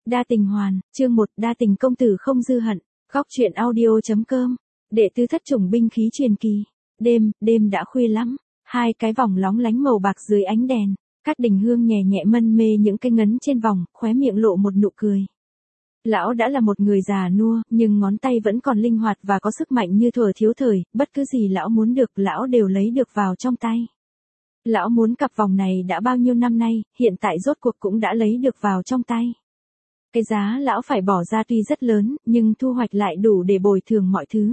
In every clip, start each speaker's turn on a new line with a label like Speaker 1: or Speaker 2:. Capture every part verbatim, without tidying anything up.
Speaker 1: Đa tình hoàn, chương một, đa tình công tử không dư hận. Góc truyện audio.com. Đệ tứ thất chủng binh khí truyền kỳ. Đêm, đêm đã khuya lắm. Hai cái vòng lóng lánh màu bạc dưới ánh đèn. Cát Đình Hương nhẹ nhẹ mân mê những cái ngấn trên vòng, khóe miệng lộ một nụ cười. Lão đã là một người già nua, nhưng ngón tay vẫn còn linh hoạt và có sức mạnh như thuở thiếu thời, bất cứ gì lão muốn được, lão đều lấy được vào trong tay. Lão muốn cặp vòng này đã bao nhiêu năm nay, hiện tại rốt cuộc cũng đã lấy được vào trong tay. Cái giá lão phải bỏ ra tuy rất lớn, nhưng thu hoạch lại đủ để bồi thường mọi thứ.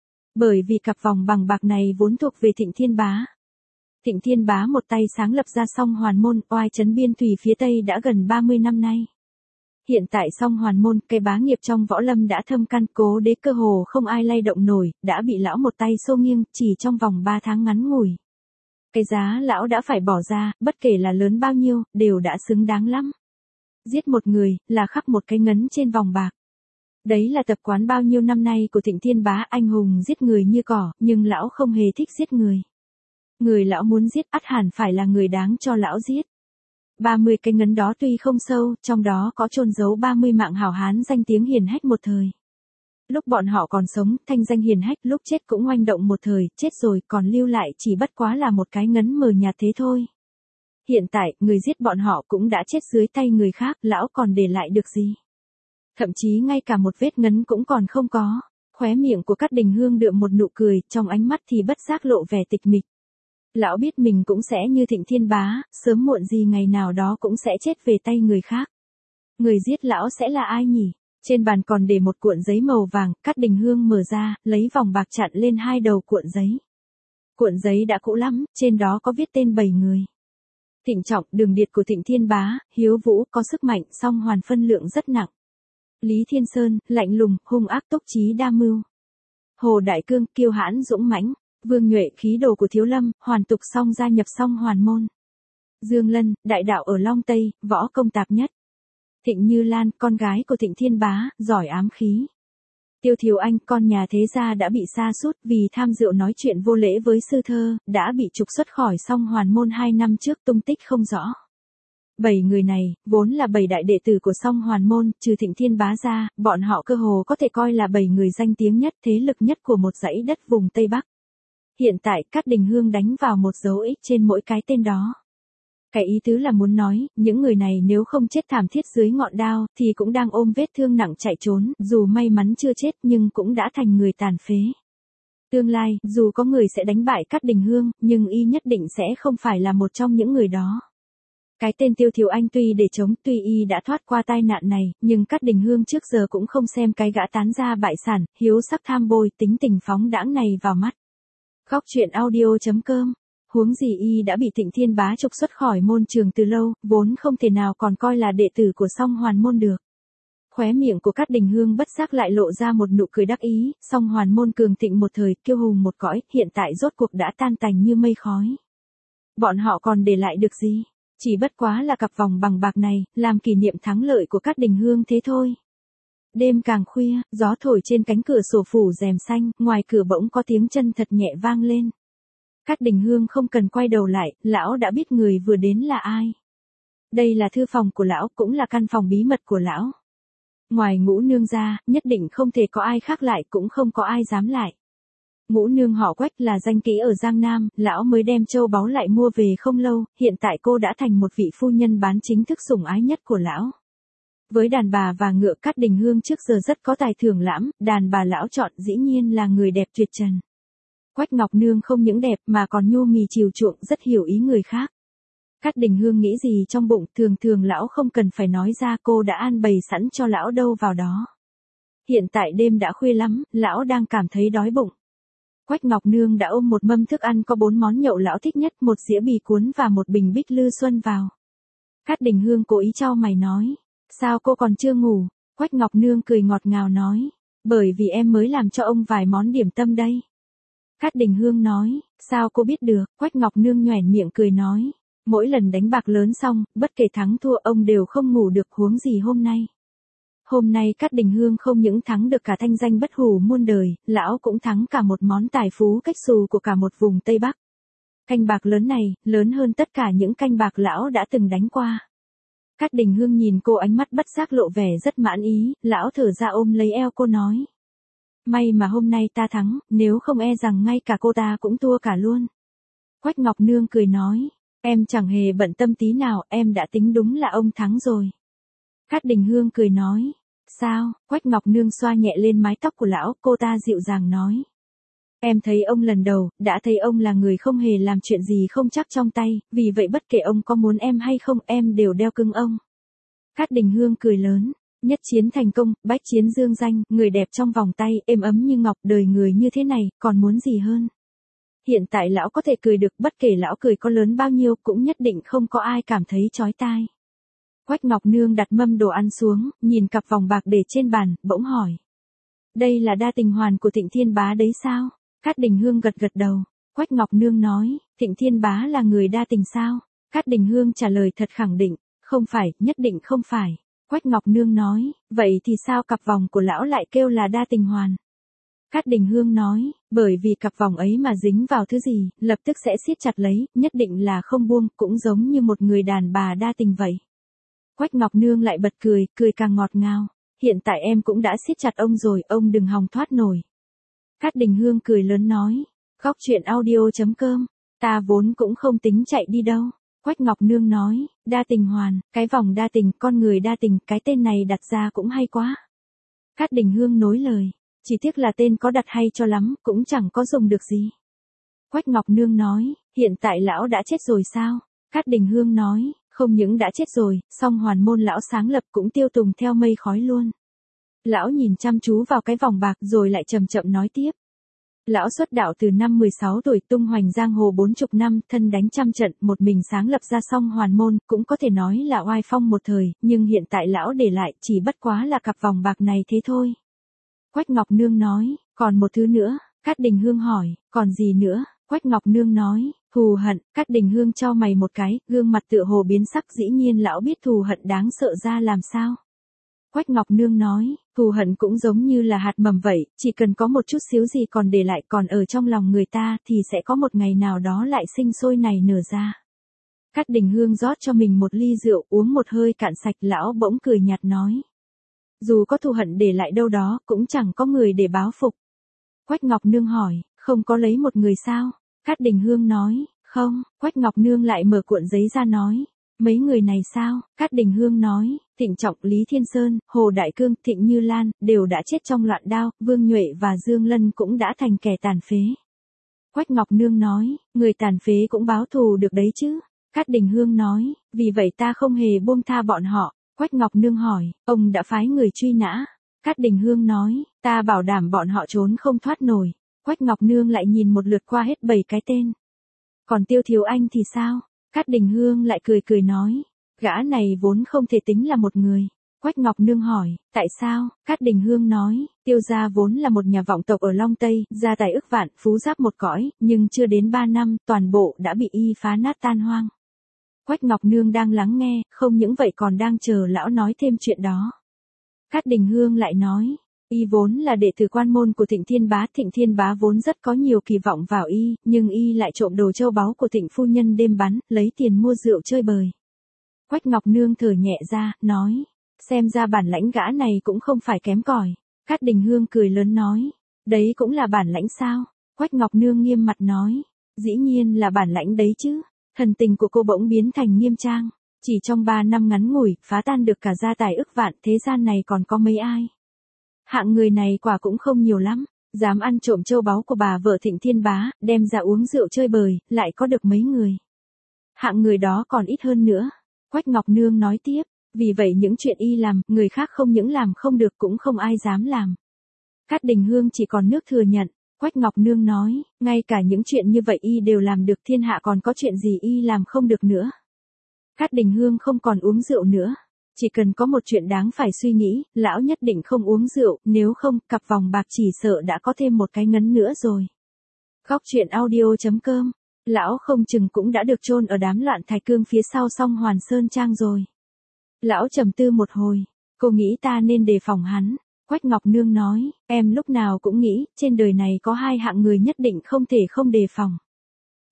Speaker 1: Bởi vì cặp vòng bằng bạc này vốn thuộc về Thịnh Thiên Bá. Thịnh Thiên Bá một tay sáng lập ra Song Hoàn Môn, oai trấn biên thủy phía Tây đã gần ba mươi năm nay. Hiện tại Song Hoàn Môn, cái bá nghiệp trong võ lâm đã thâm căn cố đế, cơ hồ không ai lay động nổi, đã bị lão một tay xô nghiêng, chỉ trong vòng ba tháng ngắn ngủi. Cái giá lão đã phải bỏ ra, bất kể là lớn bao nhiêu, đều đã xứng đáng lắm. Giết một người, là khắc một cái ngấn trên vòng bạc. Đấy là tập quán bao nhiêu năm nay của Thịnh Thiên Bá, anh hùng giết người như cỏ, nhưng lão không hề thích giết người. Người lão muốn giết ắt hẳn phải là người đáng cho lão giết. ba mươi cái ngấn đó tuy không sâu, trong đó có chôn giấu ba mươi mạng hảo hán danh tiếng hiển hách một thời. Lúc bọn họ còn sống, thanh danh hiển hách, lúc chết cũng oanh động một thời, chết rồi còn lưu lại chỉ bất quá là một cái ngấn mờ nhạt thế thôi. Hiện tại, người giết bọn họ cũng đã chết dưới tay người khác, lão còn để lại được gì? Thậm chí ngay cả một vết ngấn cũng còn không có. Khóe miệng của Cát Đình Hương đượm một nụ cười, trong ánh mắt thì bất giác lộ vẻ tịch mịch. Lão biết mình cũng sẽ như Thịnh Thiên Bá, sớm muộn gì ngày nào đó cũng sẽ chết về tay người khác. Người giết lão sẽ là ai nhỉ? Trên bàn còn để một cuộn giấy màu vàng, Cát Đình Hương mở ra, lấy vòng bạc chặn lên hai đầu cuộn giấy. Cuộn giấy đã cũ lắm, trên đó có viết tên bảy người. Thịnh Trọng, Đường Điệt của Thịnh Thiên Bá, Hiếu Vũ, có sức mạnh, song hoàn phân lượng rất nặng. Lý Thiên Sơn, lạnh lùng, hung ác, túc trí đa mưu. Hồ Đại Cương, kiêu hãn dũng mãnh. Vương Nhuệ, khí đồ của Thiếu Lâm, hoàn tục song gia nhập Song Hoàn Môn. Dương Lân, đại đạo ở Long Tây, võ công tạp nhất. Thịnh Như Lan, con gái của Thịnh Thiên Bá, giỏi ám khí. Tiêu Thiều Anh, con nhà thế gia đã bị sa sút vì tham rượu nói chuyện vô lễ với sư thơ, đã bị trục xuất khỏi Song Hoàn Môn hai năm trước, tung tích không rõ. Bảy người này, vốn là bảy đại đệ tử của Song Hoàn Môn, trừ Thịnh Thiên Bá ra, bọn họ cơ hồ có thể coi là bảy người danh tiếng nhất, thế lực nhất của một dãy đất vùng Tây Bắc. Hiện tại, Cát Đình Hương đánh vào một dấu ích trên mỗi cái tên đó. Cái ý tứ là muốn nói, những người này nếu không chết thảm thiết dưới ngọn đao, thì cũng đang ôm vết thương nặng chạy trốn, dù may mắn chưa chết nhưng cũng đã thành người tàn phế. Tương lai, dù có người sẽ đánh bại Cát Đình Hương, nhưng y nhất định sẽ không phải là một trong những người đó. Cái tên Tiêu Thiều Anh tuy để chống, tuy y đã thoát qua tai nạn này, nhưng Cát Đình Hương trước giờ cũng không xem cái gã tán gia bại sản, hiếu sắc tham bôi, tính tình phóng đãng này vào mắt. Góc truyện audio.com. Huống gì y đã bị Thịnh Thiên Bá trục xuất khỏi môn trường từ lâu, vốn không thể nào còn coi là đệ tử của Song Hoàn Môn được. Khóe miệng của Cát Đình Hương bất giác lại lộ ra một nụ cười đắc ý, Song Hoàn Môn cường thịnh một thời, kiêu hùng một cõi, hiện tại rốt cuộc đã tan tành như mây khói. Bọn họ còn để lại được gì? Chỉ bất quá là cặp vòng bằng bạc này, làm kỷ niệm thắng lợi của Cát Đình Hương thế thôi. Đêm càng khuya, gió thổi trên cánh cửa sổ phủ rèm xanh, ngoài cửa bỗng có tiếng chân thật nhẹ vang lên. Cát Đình Hương không cần quay đầu lại, lão đã biết người vừa đến là ai. Đây là thư phòng của lão, cũng là căn phòng bí mật của lão. Ngoài Ngũ Nương ra, nhất định không thể có ai khác lại, cũng không có ai dám lại. Ngũ Nương họ Quách là danh kỹ ở Giang Nam, lão mới đem châu báu lại mua về không lâu, hiện tại cô đã thành một vị phu nhân bán chính thức sủng ái nhất của lão. Với đàn bà và ngựa, Cát Đình Hương trước giờ rất có tài thưởng lãm, đàn bà lão chọn dĩ nhiên là người đẹp tuyệt trần. Quách Ngọc Nương không những đẹp mà còn nhu mì chiều chuộng, rất hiểu ý người khác. Cát Đình Hương nghĩ gì trong bụng, thường thường lão không cần phải nói ra, cô đã an bày sẵn cho lão đâu vào đó. Hiện tại đêm đã khuya lắm, lão đang cảm thấy đói bụng. Quách Ngọc Nương đã ôm một mâm thức ăn có bốn món nhậu lão thích nhất, một dĩa bì cuốn và một bình bích lư xuân vào. Cát Đình Hương cố ý chau mày nói, sao cô còn chưa ngủ? Quách Ngọc Nương cười ngọt ngào nói, bởi vì em mới làm cho ông vài món điểm tâm đây. Cát Đình Hương nói, sao cô biết được? Quách Ngọc Nương nhoẻn miệng cười nói, mỗi lần đánh bạc lớn xong, bất kể thắng thua ông đều không ngủ được, huống gì hôm nay. Hôm nay Cát Đình Hương không những thắng được cả thanh danh bất hủ muôn đời, lão cũng thắng cả một món tài phú cách xù của cả một vùng Tây Bắc. Canh bạc lớn này, lớn hơn tất cả những canh bạc lão đã từng đánh qua. Cát Đình Hương nhìn cô ánh mắt bất giác lộ vẻ rất mãn ý, lão thở ra ôm lấy eo cô nói. May mà hôm nay ta thắng, nếu không e rằng ngay cả cô ta cũng thua cả luôn. Quách Ngọc Nương cười nói, em chẳng hề bận tâm tí nào, em đã tính đúng là ông thắng rồi. Cát Đình Hương cười nói, sao? Quách Ngọc Nương xoa nhẹ lên mái tóc của lão, cô ta dịu dàng nói. Em thấy ông lần đầu, đã thấy ông là người không hề làm chuyện gì không chắc trong tay, vì vậy bất kể ông có muốn em hay không, em đều đeo cưng ông. Cát Đình Hương cười lớn, nhất chiến thành công, bách chiến dương danh, người đẹp trong vòng tay, êm ấm như ngọc, đời người như thế này, còn muốn gì hơn. Hiện tại lão có thể cười được, bất kể lão cười có lớn bao nhiêu, cũng nhất định không có ai cảm thấy chói tai. Quách Ngọc Nương đặt mâm đồ ăn xuống, nhìn cặp vòng bạc để trên bàn, bỗng hỏi. Đây là đa tình hoàn của Thịnh Thiên Bá đấy sao? Cát Đình Hương gật gật đầu. Quách Ngọc Nương nói, Thịnh Thiên Bá là người đa tình sao? Cát Đình Hương trả lời thật khẳng định, không phải, nhất định không phải. Quách Ngọc Nương nói, vậy thì sao cặp vòng của lão lại kêu là đa tình hoàn? Cát Đình Hương nói, bởi vì cặp vòng ấy mà dính vào thứ gì, lập tức sẽ siết chặt lấy, nhất định là không buông, cũng giống như một người đàn bà đa tình vậy. Quách Ngọc Nương lại bật cười, cười càng ngọt ngào. Hiện tại em cũng đã siết chặt ông rồi, ông đừng hòng thoát nổi. Cát Đình Hương cười lớn nói, góc truyện audio chấm com, ta vốn cũng không tính chạy đi đâu. Quách Ngọc Nương nói, đa tình hoàn, cái vòng đa tình, con người đa tình, cái tên này đặt ra cũng hay quá. Cát Đình Hương nối lời, chỉ tiếc là tên có đặt hay cho lắm, cũng chẳng có dùng được gì. Quách Ngọc Nương nói, hiện tại lão đã chết rồi sao? Cát Đình Hương nói, không những đã chết rồi, song hoàn môn lão sáng lập cũng tiêu tùng theo mây khói luôn. Lão nhìn chăm chú vào cái vòng bạc rồi lại chậm chậm nói tiếp. Lão xuất đạo từ năm mười sáu tuổi, tung hoành giang hồ bốn chục năm, thân đánh trăm trận, một mình sáng lập ra song hoàn môn, cũng có thể nói là oai phong một thời, nhưng hiện tại lão để lại chỉ bất quá là cặp vòng bạc này thế thôi. Quách Ngọc Nương nói, còn một thứ nữa. Cát Đình Hương hỏi, còn gì nữa? Quách Ngọc Nương nói, thù hận. Cát Đình Hương chau mày một cái, gương mặt tựa hồ biến sắc, dĩ nhiên lão biết thù hận đáng sợ ra làm sao. Quách Ngọc Nương nói, thù hận cũng giống như là hạt mầm vậy, chỉ cần có một chút xíu gì còn để lại còn ở trong lòng người ta thì sẽ có một ngày nào đó lại sinh sôi nảy nở ra. Cát Đình Hương rót cho mình một ly rượu, uống một hơi cạn sạch, lão bỗng cười nhạt nói. Dù có thù hận để lại đâu đó, cũng chẳng có người để báo phục. Quách Ngọc Nương hỏi, không có lấy một người sao? Cát Đình Hương nói, không. Quách Ngọc Nương lại mở cuộn giấy ra nói, mấy người này sao? Cát Đình Hương nói, Thịnh Trọng, Lý Thiên Sơn, Hồ Đại Cương, Thịnh Như Lan, đều đã chết trong loạn đao, Vương Nhuệ và Dương Lân cũng đã thành kẻ tàn phế. Quách Ngọc Nương nói, người tàn phế cũng báo thù được đấy chứ? Cát Đình Hương nói, vì vậy ta không hề buông tha bọn họ. Quách Ngọc Nương hỏi, ông đã phái người truy nã? Cát Đình Hương nói, ta bảo đảm bọn họ trốn không thoát nổi. Quách Ngọc Nương lại nhìn một lượt qua hết bảy cái tên. Còn Tiêu Thiếu Anh thì sao? Cát Đình Hương lại cười cười nói, gã này vốn không thể tính là một người. Quách Ngọc Nương hỏi, tại sao? Cát Đình Hương nói, Tiêu gia vốn là một nhà vọng tộc ở Long Tây, gia tài ức vạn, phú giáp một cõi, nhưng chưa đến ba năm, toàn bộ đã bị y phá nát tan hoang. Quách Ngọc Nương đang lắng nghe, không những vậy còn đang chờ lão nói thêm chuyện đó. Cát Đình Hương lại nói, y vốn là đệ tử quan môn của Thịnh Thiên Bá, Thịnh Thiên Bá vốn rất có nhiều kỳ vọng vào y, nhưng y lại trộm đồ châu báu của Thịnh phu nhân đêm bắn, lấy tiền mua rượu chơi bời. Quách Ngọc Nương thở nhẹ ra, nói, xem ra bản lãnh gã này cũng không phải kém cỏi. Cát Đình Hương cười lớn nói, đấy cũng là bản lãnh sao? Quách Ngọc Nương nghiêm mặt nói, dĩ nhiên là bản lãnh đấy chứ. Thần tình của cô bỗng biến thành nghiêm trang, chỉ trong ba năm ngắn ngủi, phá tan được cả gia tài ức vạn, thế gian này còn có mấy ai. Hạng người này quả cũng không nhiều lắm, dám ăn trộm châu báu của bà vợ Thịnh Thiên Bá, đem ra uống rượu chơi bời, lại có được mấy người. Hạng người đó còn ít hơn nữa. Quách Ngọc Nương nói tiếp, vì vậy những chuyện y làm, người khác không những làm không được cũng không ai dám làm. Cát Đình Hương chỉ còn nước thừa nhận. Quách Ngọc Nương nói, ngay cả những chuyện như vậy y đều làm được, thiên hạ còn có chuyện gì y làm không được nữa. Cát Đình Hương không còn uống rượu nữa. Chỉ cần có một chuyện đáng phải suy nghĩ, lão nhất định không uống rượu, nếu không, cặp vòng bạc chỉ sợ đã có thêm một cái ngấn nữa rồi. Góc truyện audio chấm com, lão không chừng cũng đã được chôn ở đám loạn Thái Cương phía sau Song Hoàn Sơn Trang rồi. Lão trầm tư một hồi, cô nghĩ ta nên đề phòng hắn. Quách Ngọc Nương nói, em lúc nào cũng nghĩ, trên đời này có hai hạng người nhất định không thể không đề phòng.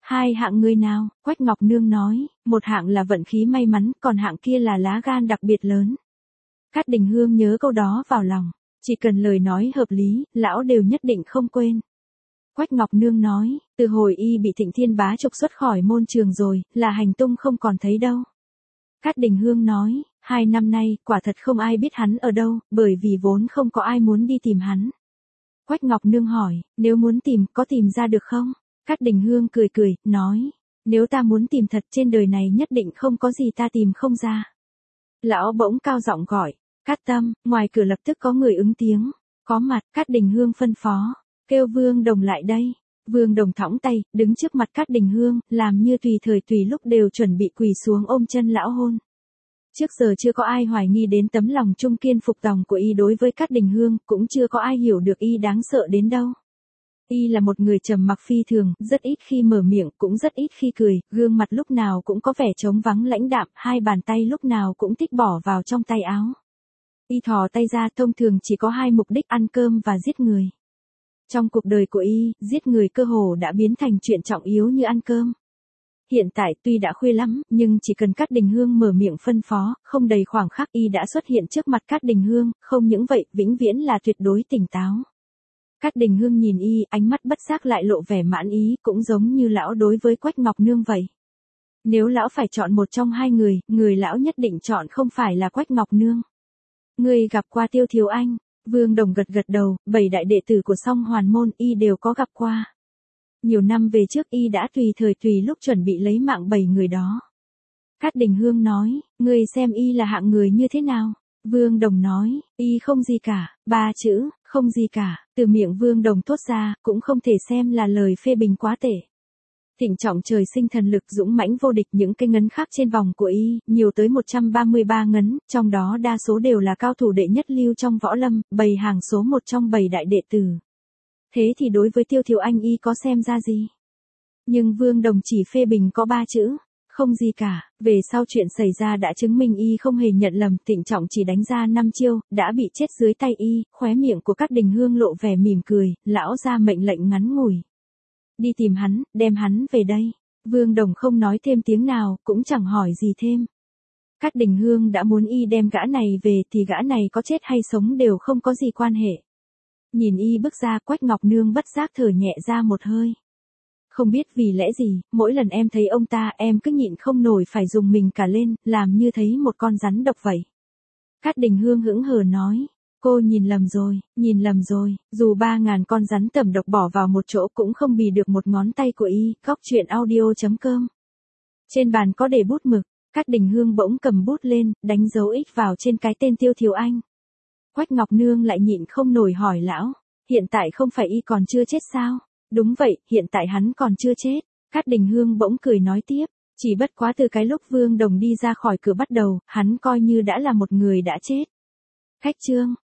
Speaker 1: Hai hạng người nào? Quách Ngọc Nương nói, một hạng là vận khí may mắn, còn hạng kia là lá gan đặc biệt lớn. Cát Đình Hương nhớ câu đó vào lòng, chỉ cần lời nói hợp lý, lão đều nhất định không quên. Quách Ngọc Nương nói, từ hồi y bị Thịnh Thiên Bá trục xuất khỏi môn trường rồi, là hành tung không còn thấy đâu. Cát Đình Hương nói, hai năm nay, quả thật không ai biết hắn ở đâu, bởi vì vốn không có ai muốn đi tìm hắn. Quách Ngọc Nương hỏi, nếu muốn tìm, có tìm ra được không? Cát Đình Hương cười cười, nói, nếu ta muốn tìm thật trên đời này nhất định không có gì ta tìm không ra. Lão bỗng cao giọng gọi, Cát Tâm, ngoài cửa lập tức có người ứng tiếng, có mặt, Cát Đình Hương phân phó, kêu Vương Đồng lại đây. Vương Đồng thõng tay, đứng trước mặt Cát Đình Hương, làm như tùy thời tùy lúc đều chuẩn bị quỳ xuống ôm chân lão hôn. Trước giờ chưa có ai hoài nghi đến tấm lòng trung kiên phục tòng của y đối với Cát Đình Hương, cũng chưa có ai hiểu được y đáng sợ đến đâu. Y là một người trầm mặc phi thường, rất ít khi mở miệng, cũng rất ít khi cười, gương mặt lúc nào cũng có vẻ trống vắng lãnh đạm, hai bàn tay lúc nào cũng thích bỏ vào trong tay áo. Y thò tay ra thông thường chỉ có hai mục đích ăn cơm và giết người. Trong cuộc đời của y, giết người cơ hồ đã biến thành chuyện trọng yếu như ăn cơm. Hiện tại tuy đã khuya lắm, nhưng chỉ cần Cát Đình Hương mở miệng phân phó, không đầy khoảng khắc y đã xuất hiện trước mặt Cát Đình Hương, không những vậy, vĩnh viễn là tuyệt đối tỉnh táo. Cát Đình Hương nhìn y, ánh mắt bất giác lại lộ vẻ mãn ý, cũng giống như lão đối với Quách Ngọc Nương vậy. Nếu lão phải chọn một trong hai người, người lão nhất định chọn không phải là Quách Ngọc Nương. Người gặp qua Tiêu Thiếu Anh? Vương Đồng gật gật đầu, bảy đại đệ tử của Song Hoàn môn y đều có gặp qua. Nhiều năm về trước y đã tùy thời tùy lúc chuẩn bị lấy mạng bảy người đó. Cát Đình Hương nói, người xem y là hạng người như thế nào? Vương Đồng nói, y không gì cả, ba chữ, không gì cả, từ miệng Vương Đồng thốt ra, cũng không thể xem là lời phê bình quá tệ. Thịnh Trọng trời sinh thần lực dũng mãnh vô địch, những cái ngấn khắc trên vòng của y, nhiều tới một trăm ba mươi ba ngấn, trong đó đa số đều là cao thủ đệ nhất lưu trong võ lâm, bày hàng số một trong bảy đại đệ tử. Thế thì đối với Tiêu Thiếu Anh y có xem ra gì? Nhưng Vương Đồng chỉ phê bình có ba chữ, không gì cả. Về sau chuyện xảy ra đã chứng minh y không hề nhận lầm, Thịnh Trọng chỉ đánh ra năm chiêu, đã bị chết dưới tay y, khóe miệng của Cát Đình Hương lộ vẻ mỉm cười, lão ra mệnh lệnh ngắn ngủi. Đi tìm hắn, đem hắn về đây. Vương Đồng không nói thêm tiếng nào, cũng chẳng hỏi gì thêm. Cát Đình Hương đã muốn y đem gã này về thì gã này có chết hay sống đều không có gì quan hệ. Nhìn y bước ra, Quách Ngọc Nương bất giác thở nhẹ ra một hơi. Không biết vì lẽ gì, mỗi lần em thấy ông ta em cứ nhịn không nổi phải dùng mình cả lên, làm như thấy một con rắn độc vậy. Cát Đình Hương hững hờ nói, cô nhìn lầm rồi, nhìn lầm rồi, dù ba ngàn con rắn tẩm độc bỏ vào một chỗ cũng không bì được một ngón tay của y. Góc truyện audio chấm com. Trên bàn có để bút mực, Cát Đình Hương bỗng cầm bút lên, đánh dấu X vào trên cái tên Tiêu Thiếu Anh. Quách Ngọc Nương lại nhịn không nổi hỏi lão, hiện tại không phải y còn chưa chết sao? Đúng vậy, hiện tại hắn còn chưa chết. Cát Đình Hương bỗng cười nói tiếp, chỉ bất quá từ cái lúc Vương Đồng đi ra khỏi cửa bắt đầu, hắn coi như đã là một người đã chết. Khách chương